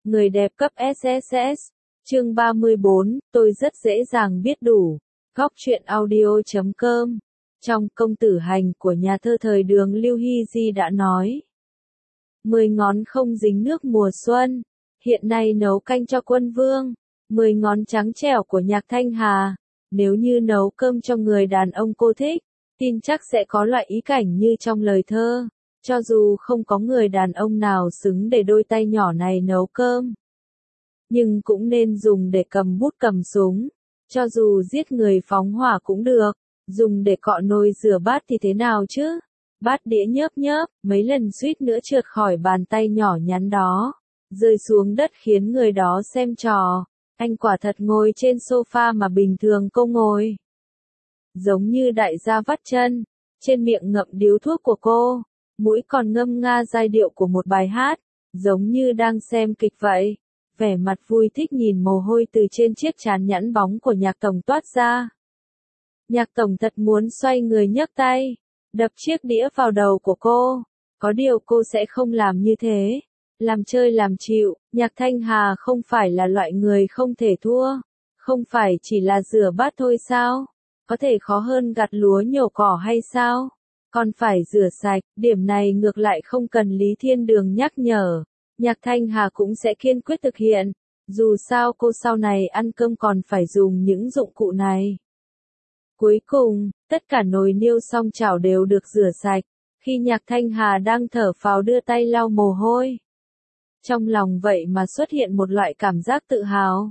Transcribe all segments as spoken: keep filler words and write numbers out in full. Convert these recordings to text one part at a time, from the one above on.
Người đẹp cấp ét ét ét. Chương ba mươi bốn, tôi rất dễ dàng biết đủ. Góc truyện audio chấm com. Trong Công tử hành của nhà thơ thời Đường Lưu Hy Di đã nói. Mười ngón không dính nước mùa xuân, hiện nay nấu canh cho quân vương. Mười ngón trắng trẻo của Nhạc Thanh Hà, nếu như nấu cơm cho người đàn ông cô thích, tin chắc sẽ có loại ý cảnh như trong lời thơ. Cho dù không có người đàn ông nào xứng để đôi tay nhỏ này nấu cơm, nhưng cũng nên dùng để cầm bút cầm súng. Cho dù giết người phóng hỏa cũng được, dùng để cọ nồi rửa bát thì thế nào chứ? Bát đĩa nhớp nhớp, mấy lần suýt nữa trượt khỏi bàn tay nhỏ nhắn đó, rơi xuống đất khiến người đó xem trò. Anh quả thật ngồi trên sofa mà bình thường cô ngồi. Giống như đại gia vắt chân, trên miệng ngậm điếu thuốc của cô, mũi còn ngâm nga giai điệu của một bài hát, giống như đang xem kịch vậy. Vẻ mặt vui thích nhìn mồ hôi từ trên chiếc trán nhẵn bóng của Nhạc Tổng toát ra. Nhạc Tổng thật muốn xoay người nhấc tay, đập chiếc đĩa vào đầu của cô. Có điều cô sẽ không làm như thế. Làm chơi làm chịu, Nhạc Thanh Hà không phải là loại người không thể thua. Không phải chỉ là rửa bát thôi sao? Có thể khó hơn gặt lúa nhổ cỏ hay sao? Còn phải rửa sạch, điểm này ngược lại không cần Lý Thiên Đường nhắc nhở. Nhạc Thanh Hà cũng sẽ kiên quyết thực hiện. Dù sao cô sau này ăn cơm còn phải dùng những dụng cụ này. Cuối cùng, tất cả nồi niêu song chảo đều được rửa sạch. Khi Nhạc Thanh Hà đang thở phào đưa tay lau mồ hôi, trong lòng vậy mà xuất hiện một loại cảm giác tự hào.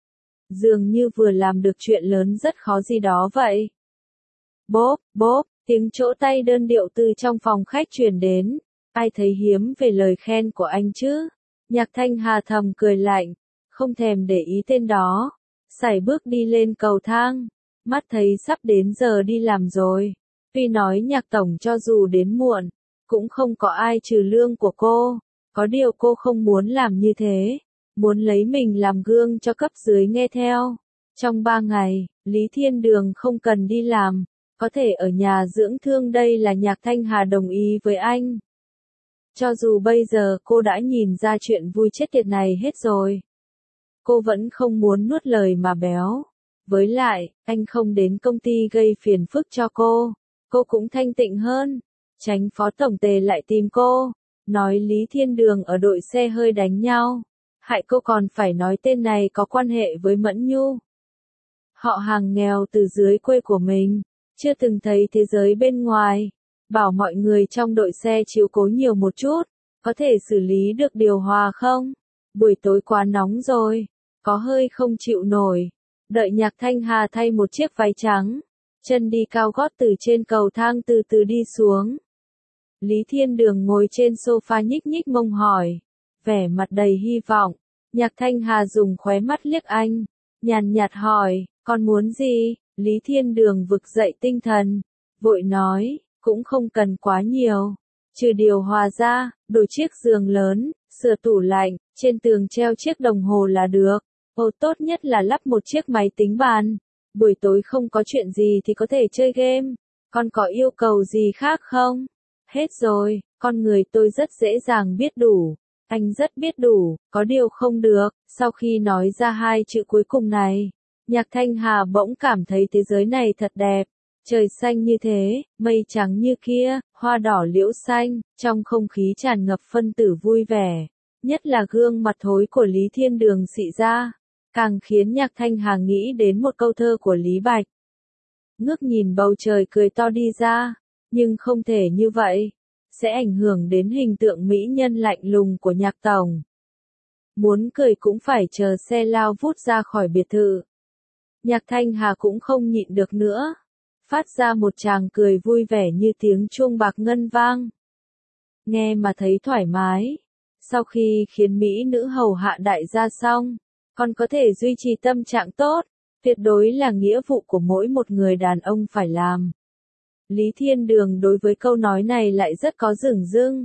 Dường như vừa làm được chuyện lớn rất khó gì đó vậy. Bốp, bốp, tiếng trỗ tay đơn điệu từ trong phòng khách truyền đến. Ai thấy hiếm về lời khen của anh chứ? Nhạc Thanh Hà thầm cười lạnh, không thèm để ý tên đó. Sải bước đi lên cầu thang, mắt thấy sắp đến giờ đi làm rồi. Tuy nói Nhạc Tổng cho dù đến muộn, cũng không có ai trừ lương của cô. Có điều cô không muốn làm như thế, muốn lấy mình làm gương cho cấp dưới nghe theo. Trong ba ngày, Lý Thiên Đường không cần đi làm, có thể ở nhà dưỡng thương, đây là Nhạc Thanh Hà đồng ý với anh. Cho dù bây giờ cô đã nhìn ra chuyện vui chết tiệt này hết rồi, cô vẫn không muốn nuốt lời mà béo. Với lại, anh không đến công ty gây phiền phức cho cô, cô cũng thanh tịnh hơn. Tránh Phó Tổng Tề lại tìm cô, nói Lý Thiên Đường ở đội xe hơi đánh nhau, hại cô còn phải nói tên này có quan hệ với Mẫn Nhu. Họ hàng nghèo từ dưới quê của mình, chưa từng thấy thế giới bên ngoài. Bảo mọi người trong đội xe chiếu cố nhiều một chút, có thể xử lý được điều hòa không? Buổi tối quá nóng rồi, có hơi không chịu nổi. Đợi Nhạc Thanh Hà thay một chiếc váy trắng, chân đi cao gót từ trên cầu thang từ từ đi xuống. Lý Thiên Đường ngồi trên sofa nhích nhích mông hỏi, vẻ mặt đầy hy vọng. Nhạc Thanh Hà dùng khóe mắt liếc anh, nhàn nhạt hỏi, con muốn gì? Lý Thiên Đường vực dậy tinh thần, vội nói, cũng không cần quá nhiều. Trừ điều hòa ra, đổi chiếc giường lớn, sửa tủ lạnh, trên tường treo chiếc đồng hồ là được. Ồ, tốt nhất là lắp một chiếc máy tính bàn. Buổi tối không có chuyện gì thì có thể chơi game. Con có yêu cầu gì khác không? Hết rồi, con người tôi rất dễ dàng biết đủ. Anh rất biết đủ, có điều không được. Sau khi nói ra hai chữ cuối cùng này, Nhạc Thanh Hà bỗng cảm thấy thế giới này thật đẹp. Trời xanh như thế, mây trắng như kia, hoa đỏ liễu xanh, trong không khí tràn ngập phân tử vui vẻ. Nhất là gương mặt thối của Lý Thiên Đường xị ra, càng khiến Nhạc Thanh Hà nghĩ đến một câu thơ của Lý Bạch. Ngước nhìn bầu trời cười to đi ra, nhưng không thể như vậy, sẽ ảnh hưởng đến hình tượng mỹ nhân lạnh lùng của Nhạc Tổng. Muốn cười cũng phải chờ xe lao vút ra khỏi biệt thự. Nhạc Thanh Hà cũng không nhịn được nữa, phát ra một tràng cười vui vẻ như tiếng chuông bạc ngân vang. Nghe mà thấy thoải mái. Sau khi khiến mỹ nữ hầu hạ đại gia xong, còn có thể duy trì tâm trạng tốt, tuyệt đối là nghĩa vụ của mỗi một người đàn ông phải làm. Lý Thiên Đường đối với câu nói này lại rất có dửng dưng.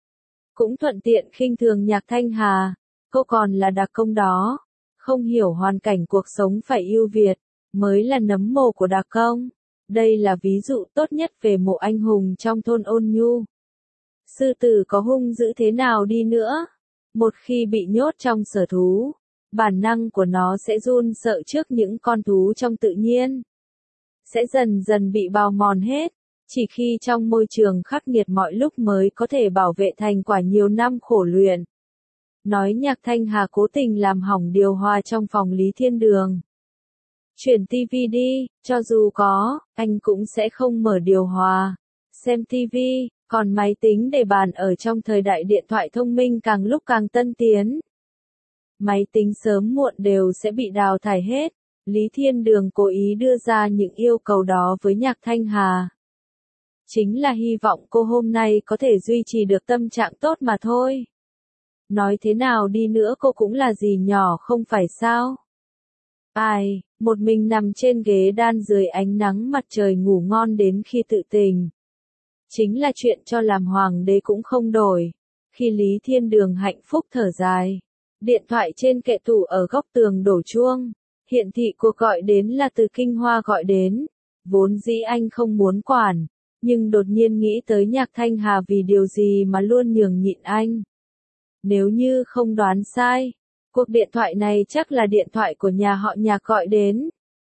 Cũng thuận tiện khinh thường Nhạc Thanh Hà, cô còn là đặc công đó, không hiểu hoàn cảnh cuộc sống phải ưu việt, mới là nấm mồ của đặc công. Đây là ví dụ tốt nhất về mộ anh hùng trong thôn Ôn Nhu. Sư tử có hung dữ thế nào đi nữa, Một khi bị nhốt trong sở thú, bản năng của nó sẽ run sợ trước những con thú trong tự nhiên. Sẽ dần dần bị bào mòn hết, chỉ khi trong môi trường khắc nghiệt mọi lúc mới có thể bảo vệ thành quả nhiều năm khổ luyện. Nói Nhạc Thanh Hà cố tình làm hỏng điều hòa trong phòng Lý Thiên Đường. Chuyển tivi đi, cho dù có, anh cũng sẽ không mở điều hòa. Xem tivi, còn máy tính để bàn ở trong thời đại điện thoại thông minh càng lúc càng tân tiến. Máy tính sớm muộn đều sẽ bị đào thải hết. Lý Thiên Đường cố ý đưa ra những yêu cầu đó với Nhạc Thanh Hà. Chính là hy vọng cô hôm nay có thể duy trì được tâm trạng tốt mà thôi. Nói thế nào đi nữa cô cũng là dì nhỏ không phải sao? Ai, một mình nằm trên ghế đan dưới ánh nắng mặt trời ngủ ngon đến khi tự tỉnh. Chính là chuyện cho làm hoàng đế cũng không đổi. Khi Lý Thiên Đường hạnh phúc thở dài, điện thoại trên kệ tủ ở góc tường đổ chuông, hiện thị cuộc gọi đến là từ Kinh Hoa gọi đến. Vốn dĩ anh không muốn quản, nhưng đột nhiên nghĩ tới Nhạc Thanh Hà vì điều gì mà luôn nhường nhịn anh. Nếu như không đoán sai, cuộc điện thoại này chắc là điện thoại của nhà họ Nhạc gọi đến.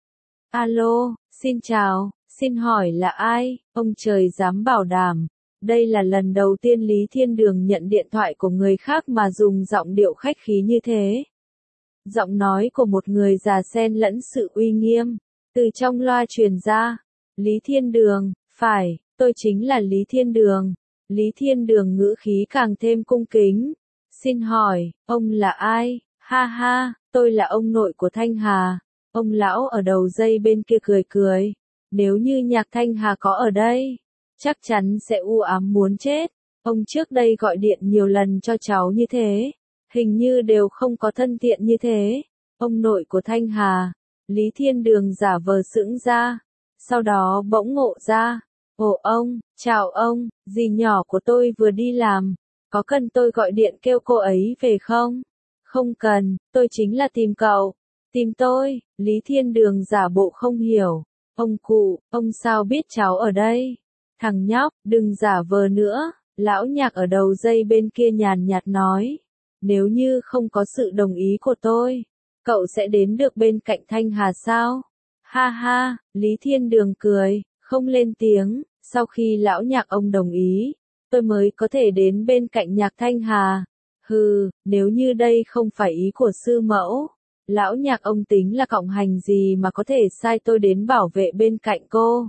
Alo, xin chào, xin hỏi là ai? Ông trời dám bảo đảm. Đây là lần đầu tiên Lý Thiên Đường nhận điện thoại của người khác mà dùng giọng điệu khách khí như thế. Giọng nói của một người già xen lẫn sự uy nghiêm, từ trong loa truyền ra. Lý Thiên Đường, phải, tôi chính là Lý Thiên Đường. Lý Thiên Đường ngữ khí càng thêm cung kính. Xin hỏi, ông là ai? Ha ha, tôi là ông nội của Thanh Hà. Ông lão ở đầu dây bên kia cười cười. Nếu như Nhạc Thanh Hà có ở đây, chắc chắn sẽ u ám muốn chết. Ông trước đây gọi điện nhiều lần cho cháu như thế, hình như đều không có thân thiện như thế. Ông nội của Thanh Hà. Lý Thiên Đường giả vờ sững ra, sau đó bỗng ngộ ra. Ồ ông, chào ông, dì nhỏ của tôi vừa đi làm. Có cần tôi gọi điện kêu cô ấy về không? Không cần, tôi chính là tìm cậu. Tìm tôi? Lý Thiên Đường giả bộ không hiểu. Ông cụ, ông sao biết cháu ở đây? Thằng nhóc, đừng giả vờ nữa. Lão Nhạc ở đầu dây bên kia nhàn nhạt nói. Nếu như không có sự đồng ý của tôi, cậu sẽ đến được bên cạnh Thanh Hà sao? Ha ha, Lý Thiên Đường cười, không lên tiếng. Sau khi lão Nhạc ông đồng ý, tôi mới có thể đến bên cạnh Nhạc Thanh Hà. Hừ, nếu như đây không phải ý của sư mẫu, lão Nhạc ông tính là cộng hành gì mà có thể sai tôi đến bảo vệ bên cạnh cô.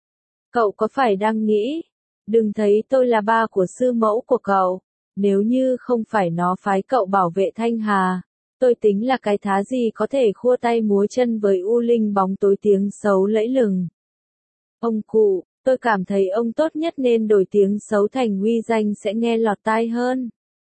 Cậu có phải đang nghĩ, đừng thấy tôi là ba của sư mẫu của cậu, nếu như không phải nó phái cậu bảo vệ Thanh Hà, tôi tính là cái thá gì có thể khua tay múa chân với U Linh bóng tối tiếng xấu lẫy lừng. Ông cụ, tôi cảm thấy ông tốt nhất nên đổi tiếng xấu thành uy danh sẽ nghe lọt tai hơn.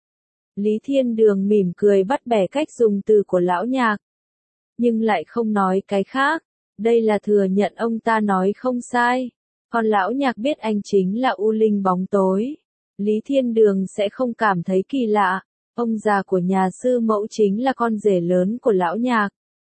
Lý Thiên Đường mỉm cười bắt bẻ cách dùng từ của lão Nhạc, nhưng lại không nói cái khác. Đây là thừa nhận ông ta nói không sai. Còn lão Nhạc biết anh chính là U Linh bóng tối, Lý Thiên Đường sẽ không cảm thấy kỳ lạ. Ông già của nhà sư mẫu chính là con rể lớn của lão Nhạc.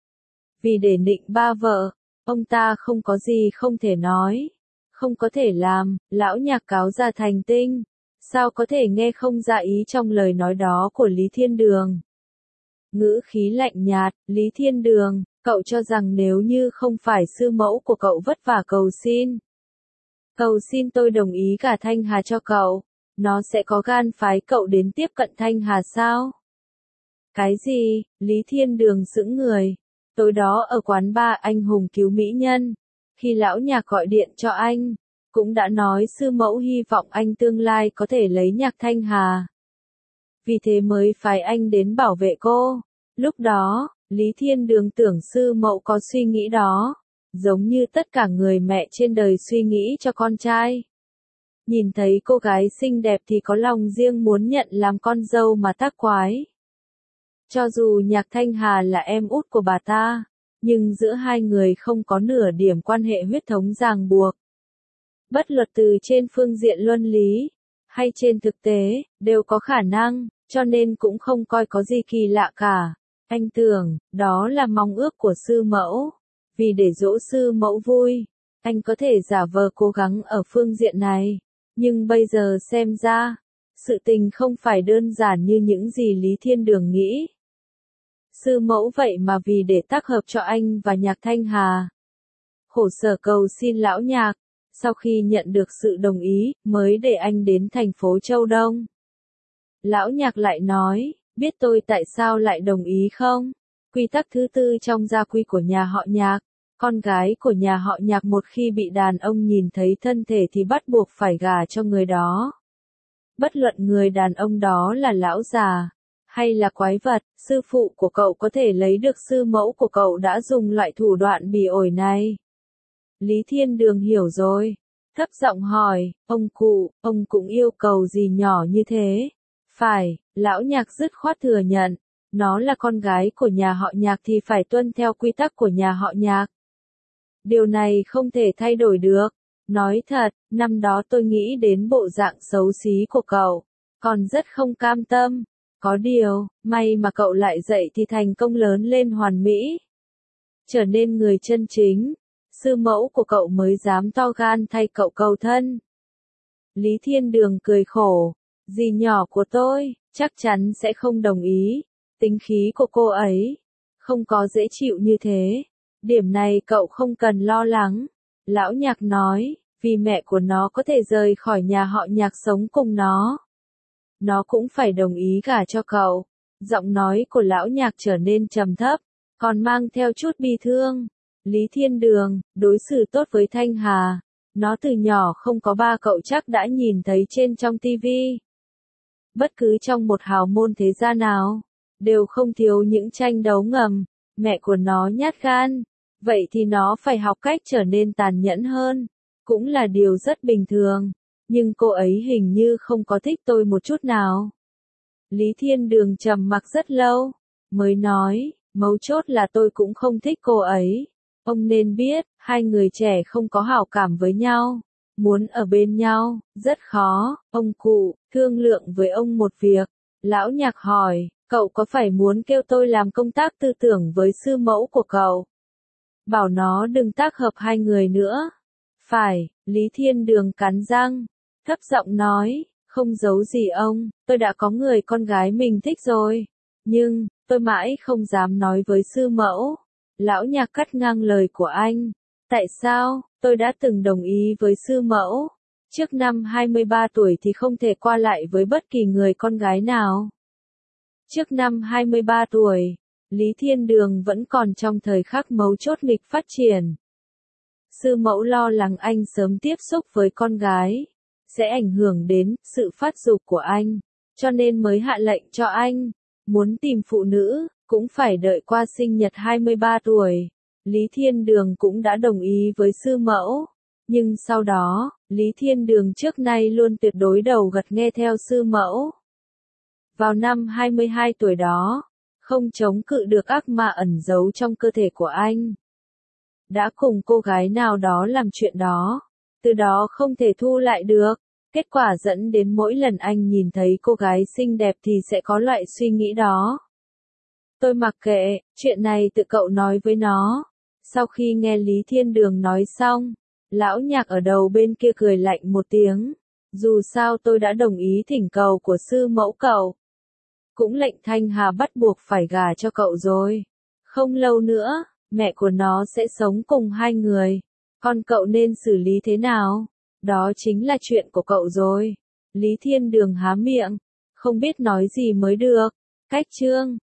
Vì để nịnh ba vợ, ông ta không có gì không thể nói, không có thể làm. Lão Nhạc cáo ra thành tinh, sao có thể nghe không ra ý trong lời nói đó của Lý Thiên Đường. Ngữ khí lạnh nhạt, Lý Thiên Đường, cậu cho rằng nếu như không phải sư mẫu của cậu vất vả cầu xin, cầu xin tôi đồng ý cả Thanh Hà cho cậu, nó sẽ có gan phái cậu đến tiếp cận Thanh Hà sao? Cái gì? Lý Thiên Đường sững người. Tối đó ở quán bar anh hùng cứu mỹ nhân, khi lão Nhạc gọi điện cho anh, cũng đã nói sư mẫu hy vọng anh tương lai có thể lấy Nhạc Thanh Hà. Vì thế mới phái anh đến bảo vệ cô. Lúc đó, Lý Thiên Đường tưởng sư mẫu có suy nghĩ đó, giống như tất cả người mẹ trên đời suy nghĩ cho con trai. Nhìn thấy cô gái xinh đẹp thì có lòng riêng muốn nhận làm con dâu mà tác quái. Cho dù Nhạc Thanh Hà là em út của bà ta, nhưng giữa hai người không có nửa điểm quan hệ huyết thống ràng buộc. Bất luật từ trên phương diện luân lý, hay trên thực tế, đều có khả năng, cho nên cũng không coi có gì kỳ lạ cả. Anh tưởng, đó là mong ước của sư mẫu. Vì để dỗ sư mẫu vui, anh có thể giả vờ cố gắng ở phương diện này. Nhưng bây giờ xem ra, Sự tình không phải đơn giản như những gì Lý Thiên Đường nghĩ. Sư mẫu vậy mà vì để tác hợp cho anh và Nhạc Thanh Hà, khổ sở cầu xin lão Nhạc, sau khi nhận được sự đồng ý, mới để anh đến thành phố Châu Đông. Lão Nhạc lại nói, biết tôi tại sao lại đồng ý không? Quy tắc thứ tư trong gia quy của nhà họ Nhạc, con gái của nhà họ Nhạc một khi bị đàn ông nhìn thấy thân thể thì bắt buộc phải gả cho người đó. Bất luận người đàn ông đó là lão già, hay là quái vật, sư phụ của cậu có thể lấy được sư mẫu của cậu đã dùng loại thủ đoạn bỉ ổi này. Lý Thiên Đường hiểu rồi, thấp giọng hỏi, ông cụ, ông cũng yêu cầu gì nhỏ như thế? Phải, lão Nhạc dứt khoát thừa nhận, nó là con gái của nhà họ Nhạc thì phải tuân theo quy tắc của nhà họ Nhạc. Điều này không thể thay đổi được. Nói thật, năm đó tôi nghĩ đến bộ dạng xấu xí của cậu, còn rất không cam tâm. Có điều, may mà cậu lại dậy thì thành công lớn lên hoàn mỹ, trở nên người chân chính. Sư mẫu của cậu mới dám to gan thay cậu cầu thân. Lý Thiên Đường cười khổ, dì nhỏ của tôi, chắc chắn sẽ không đồng ý. Tính khí của cô ấy, không có dễ chịu như thế. Điểm này cậu không cần lo lắng. Lão Nhạc nói, vì mẹ của nó có thể rời khỏi nhà họ Nhạc sống cùng nó, nó cũng phải đồng ý gả cho cậu. Giọng nói của lão Nhạc trở nên trầm thấp, còn mang theo chút bi thương. Lý Thiên Đường, đối xử tốt với Thanh Hà. Nó từ nhỏ không có ba cậu chắc đã nhìn thấy trên trong tivi. Bất cứ trong một hào môn thế gia nào, đều không thiếu những tranh đấu ngầm. Mẹ của nó nhát gan, vậy thì nó phải học cách trở nên tàn nhẫn hơn. Cũng là điều rất bình thường. Nhưng cô ấy hình như không có thích tôi một chút nào. Lý Thiên Đường trầm mặc rất lâu, mới nói, mấu chốt là tôi cũng không thích cô ấy. Ông nên biết, hai người trẻ không có hảo cảm với nhau, muốn ở bên nhau, rất khó. Ông cụ, thương lượng với ông một việc. Lão Nhạc hỏi, cậu có phải muốn kêu tôi làm công tác tư tưởng với sư mẫu của cậu? Bảo nó đừng tác hợp hai người nữa. Phải, Lý Thiên Đường cắn răng, thấp giọng nói, không giấu gì ông, tôi đã có người con gái mình thích rồi. Nhưng, tôi mãi không dám nói với sư mẫu. Lão Nhạc cắt ngang lời của anh. Tại sao, tôi đã từng đồng ý với sư mẫu. Trước năm hai mươi ba tuổi thì không thể qua lại với bất kỳ người con gái nào. Trước năm hai mươi ba tuổi, Lý Thiên Đường vẫn còn trong thời khắc mấu chốt nghịch phát triển. Sư mẫu lo lắng anh sớm tiếp xúc với con gái sẽ ảnh hưởng đến sự phát dục của anh, cho nên mới hạ lệnh cho anh, muốn tìm phụ nữ, cũng phải đợi qua sinh nhật hai mươi ba tuổi. Lý Thiên Đường cũng đã đồng ý với sư mẫu, nhưng sau đó, Lý Thiên Đường trước nay luôn tuyệt đối đầu gật nghe theo sư mẫu. Vào năm hai mươi hai tuổi đó, không chống cự được ác ma ẩn giấu trong cơ thể của anh. Đã cùng cô gái nào đó làm chuyện đó, từ đó không thể thu lại được. Kết quả dẫn đến mỗi lần anh nhìn thấy cô gái xinh đẹp thì sẽ có loại suy nghĩ đó. Tôi mặc kệ, chuyện này tự cậu nói với nó. Sau khi nghe Lý Thiên Đường nói xong, lão Nhạc ở đầu bên kia cười lạnh một tiếng. Dù sao tôi đã đồng ý thỉnh cầu của sư mẫu cậu. Cũng lệnh Thanh Hà bắt buộc phải gả cho cậu rồi. Không lâu nữa, mẹ của nó sẽ sống cùng hai người. Còn cậu nên xử lý thế nào? Đó chính là chuyện của cậu rồi. Lý Thiên Đường há miệng, không biết nói gì mới được. Cách chương